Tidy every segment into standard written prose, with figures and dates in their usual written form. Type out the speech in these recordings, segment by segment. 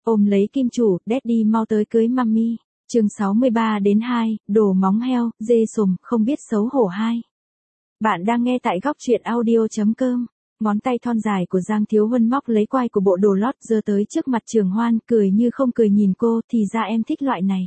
Ôm lấy kim chủ, Daddy mau tới cưới mami. Chương 63-2, đồ móng heo, dê sùm, không biết xấu hổ hai. Bạn đang nghe tại góc truyện audio.com. Ngón tay thon dài của Giang Thiếu Huân móc lấy quai của bộ đồ lót giơ tới trước mặt Trường Hoan, cười như không cười nhìn cô, thì ra em thích loại này.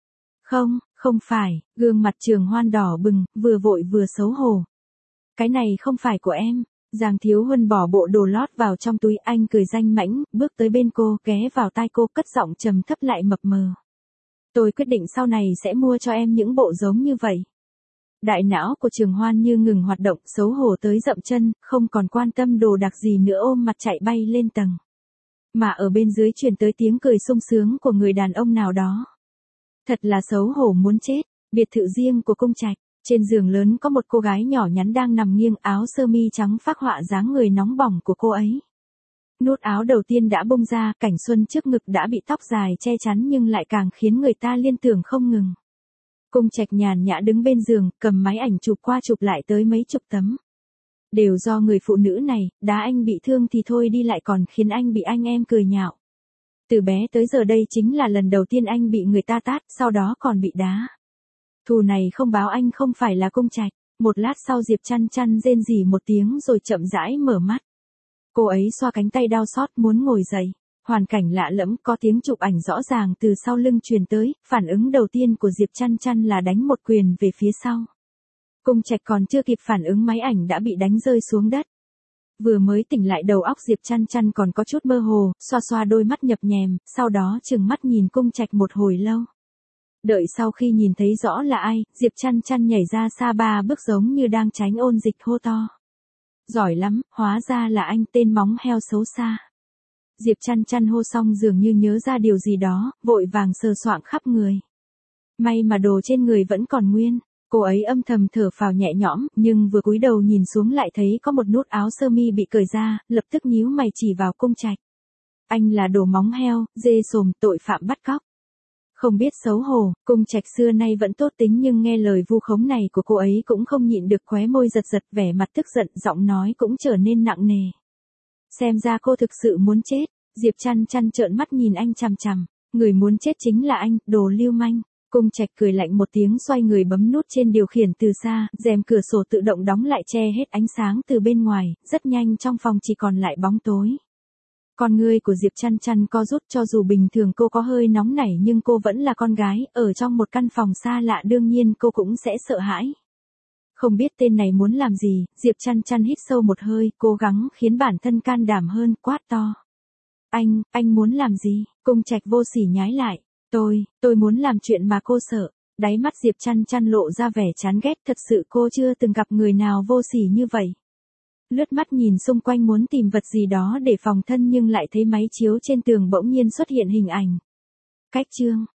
Không phải, gương mặt Trường Hoan đỏ bừng, vừa vội vừa xấu hổ. Cái này không phải của em. Giang Thiếu Huân bỏ bộ đồ lót vào trong túi, anh cười danh mãnh, bước tới bên cô, ghé vào tai cô, cất giọng trầm thấp lại mập mờ. Tôi quyết định sau này sẽ mua cho em những bộ giống như vậy. Đại não của Trường Hoan như ngừng hoạt động, xấu hổ tới dậm chân, không còn quan tâm đồ đặc gì nữa, ôm mặt chạy bay lên tầng. Mà ở bên dưới truyền tới tiếng cười sung sướng của người đàn ông nào đó. Thật là xấu hổ muốn chết. Biệt thự riêng của Cung Trạch, trên giường lớn có một cô gái nhỏ nhắn đang nằm nghiêng, áo sơ mi trắng phác họa dáng người nóng bỏng của cô ấy. Nút áo đầu tiên đã bung ra, cảnh xuân trước ngực đã bị tóc dài che chắn nhưng lại càng khiến người ta liên tưởng không ngừng. Cung Trạch nhàn nhã đứng bên giường, cầm máy ảnh chụp qua chụp lại tới mấy chục tấm. Đều do người phụ nữ này, đá anh bị thương thì thôi đi lại còn khiến anh bị anh em cười nhạo. Từ bé tới giờ đây chính là lần đầu tiên anh bị người ta tát, sau đó còn bị đá. Thù này không báo anh không phải là Cung Trạch. Một lát sau Diệp Chăn Chăn rên rỉ một tiếng rồi chậm rãi mở mắt. Cô ấy xoa cánh tay đau xót muốn ngồi dậy. Hoàn cảnh lạ lẫm, có tiếng chụp ảnh rõ ràng từ sau lưng truyền tới, phản ứng đầu tiên của Diệp Chăn Chăn là đánh một quyền về phía sau. Cung Trạch còn chưa kịp phản ứng máy ảnh đã bị đánh rơi xuống đất. Vừa mới tỉnh lại đầu óc Diệp Chăn Chăn còn có chút mơ hồ, xoa xoa đôi mắt nhập nhèm, sau đó trừng mắt nhìn Cung Trạch một hồi lâu. Đợi sau khi nhìn thấy rõ là ai, Diệp Chăn Chăn nhảy ra xa 3 bước giống như đang tránh ôn dịch, hô to. Giỏi lắm, hóa ra là anh, tên móng heo xấu xa. Diệp Chăn Chăn hô xong dường như nhớ ra điều gì đó, vội vàng sờ soạng khắp người. May mà đồ trên người vẫn còn nguyên. Cô ấy âm thầm thở phào nhẹ nhõm, nhưng vừa cúi đầu nhìn xuống lại thấy có một nút áo sơ mi bị cởi ra, lập tức nhíu mày chỉ vào Cung Trạch. Anh là đồ móng heo, dê sồm, tội phạm bắt cóc. Không biết xấu hổ. Cung Trạch xưa nay vẫn tốt tính nhưng nghe lời vu khống này của cô ấy cũng không nhịn được, khóe môi giật giật, vẻ mặt tức giận, giọng nói cũng trở nên nặng nề. Xem ra cô thực sự muốn chết. Diệp Chăn Chăn trợn mắt nhìn anh chằm chằm. Người muốn chết chính là anh, đồ lưu manh. Cung Trạch cười lạnh một tiếng, xoay người bấm nút trên điều khiển từ xa, rèm cửa sổ tự động đóng lại che hết ánh sáng từ bên ngoài, rất nhanh trong phòng chỉ còn lại bóng tối. Con ngươi của Diệp Chăn Chăn co rút, cho dù bình thường cô có hơi nóng nảy nhưng cô vẫn là con gái, ở trong một căn phòng xa lạ đương nhiên cô cũng sẽ sợ hãi. Không biết tên này muốn làm gì, Diệp Chăn Chăn hít sâu một hơi, cố gắng khiến bản thân can đảm hơn, quát to. Anh muốn làm gì? Cung Trạch vô sỉ nhái lại. Tôi muốn làm chuyện mà cô sợ. Đáy mắt Diệp Chăn Chăn lộ ra vẻ chán ghét, thật sự cô chưa từng gặp người nào vô sỉ như vậy. Lướt mắt nhìn xung quanh muốn tìm vật gì đó để phòng thân nhưng lại thấy máy chiếu trên tường bỗng nhiên xuất hiện hình ảnh. Cách chương.